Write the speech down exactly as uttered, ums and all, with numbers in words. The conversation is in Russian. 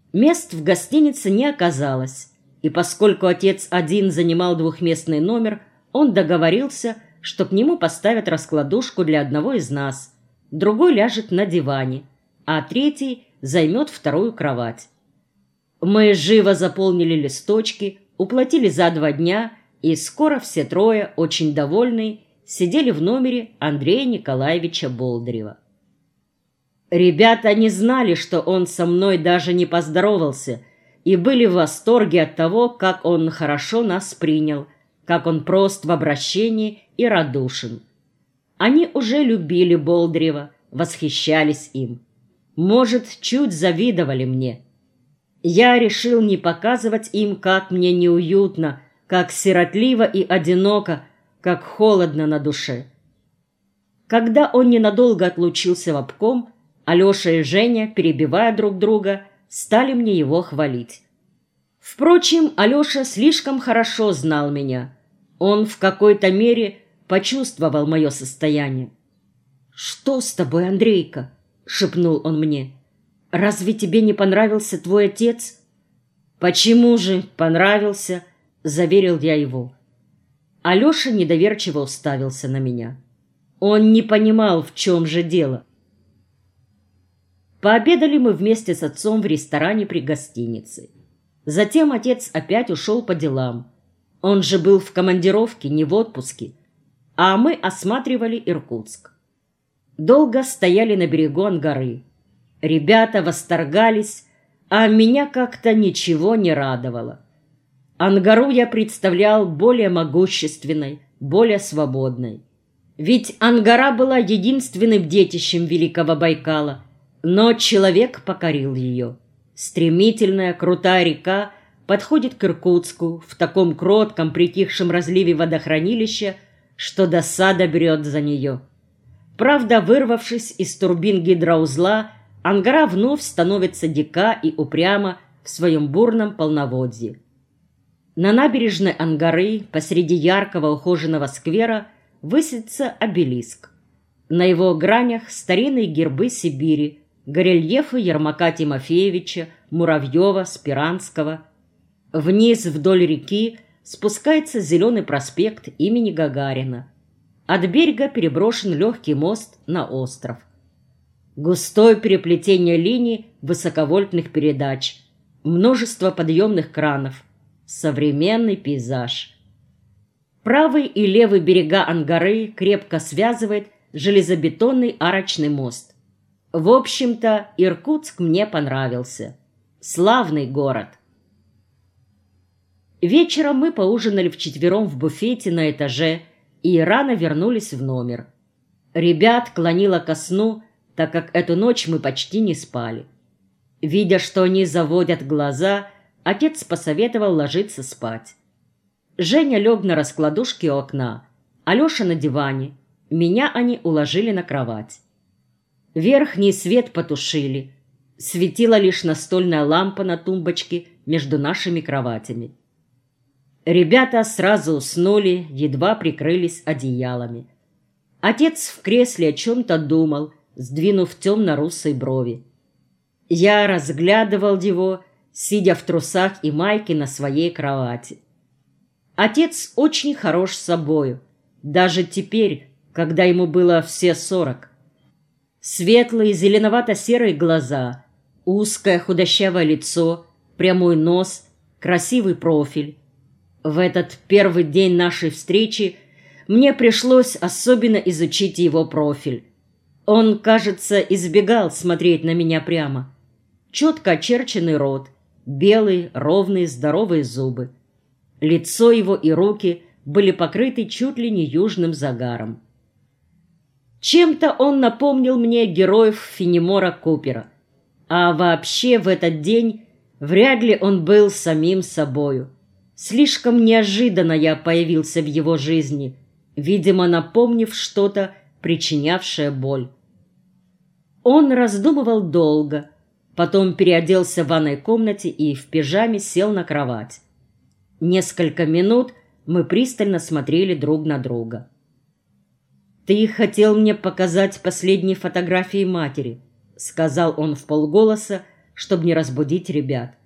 Мест в гостинице не оказалось, и поскольку отец один занимал двухместный номер, он договорился, что к нему поставят раскладушку для одного из нас, другой ляжет на диване, а третий займет вторую кровать. Мы живо заполнили листочки, уплатили за два дня, и скоро все трое, очень довольные, сидели в номере Андрея Николаевича Болдырева. Ребята не знали, что он со мной даже не поздоровался, и были в восторге от того, как он хорошо нас принял, как он прост в обращении и радушен. Они уже любили Болдырева, восхищались им. Может, чуть завидовали мне. Я решил не показывать им, как мне неуютно, как сиротливо и одиноко, как холодно на душе. Когда он ненадолго отлучился в обком, Алеша и Женя, перебивая друг друга, стали мне его хвалить. Впрочем, Алеша слишком хорошо знал меня. Он в какой-то мере почувствовал мое состояние. «Что с тобой, Андрейка?» — шепнул он мне. «Разве тебе не понравился твой отец?» «Почему же понравился?» — заверил я его. Алеша недоверчиво уставился на меня. Он не понимал, в чем же дело. Пообедали мы вместе с отцом в ресторане при гостинице. Затем отец опять ушел по делам. Он же был в командировке, не в отпуске. А мы осматривали Иркутск. Долго стояли на берегу Ангары. Ребята восторгались, а меня как-то ничего не радовало. Ангару я представлял более могущественной, более свободной. Ведь Ангара была единственным детищем Великого Байкала, но человек покорил ее. Стремительная, крутая река подходит к Иркутску в таком кротком, притихшем разливе водохранилища, что досада берет за нее. Правда, вырвавшись из турбин гидроузла, Ангара вновь становится дика и упряма в своем бурном полноводье. На набережной Ангары посреди яркого ухоженного сквера высится обелиск. На его гранях старинные гербы Сибири, горельефы Ермака Тимофеевича, Муравьева, Спиранского. Вниз вдоль реки спускается зеленый проспект имени Гагарина. От берега переброшен легкий мост на остров. Густое переплетение линий высоковольтных передач, множество подъемных кранов, современный пейзаж. Правый и левый берега Ангары крепко связывает железобетонный арочный мост. В общем-то, Иркутск мне понравился. Славный город. Вечером мы поужинали вчетвером в буфете на этаже и рано вернулись в номер. Ребят клонило ко сну, так как эту ночь мы почти не спали. Видя, что они заводят глаза, отец посоветовал ложиться спать. Женя лег на раскладушке у окна, Алеша на диване. Меня они уложили на кровать. Верхний свет потушили. Светила лишь настольная лампа на тумбочке между нашими кроватями. Ребята сразу уснули, едва прикрылись одеялами. Отец в кресле о чем-то думал, сдвинув темно-русые брови. Я разглядывал его, сидя в трусах и майке на своей кровати. Отец очень хорош собою, даже теперь, когда ему было все сорок. Светлые зеленовато-серые глаза, узкое худощавое лицо, прямой нос, красивый профиль. В этот первый день нашей встречи мне пришлось особенно изучить его профиль. Он, кажется, избегал смотреть на меня прямо. Четко очерченный рот, белые, ровные, здоровые зубы. Лицо его и руки были покрыты чуть ли не южным загаром. Чем-то он напомнил мне героев Фенемора Купера. А вообще в этот день вряд ли он был самим собою. Слишком неожиданно я появился в его жизни, видимо, напомнив что-то, причинявшее боль. Он раздумывал долго, потом переоделся в ванной комнате и в пижаме сел на кровать. Несколько минут мы пристально смотрели друг на друга. «Ты хотел мне показать последние фотографии матери», — сказал он вполголоса, чтобы не разбудить ребят.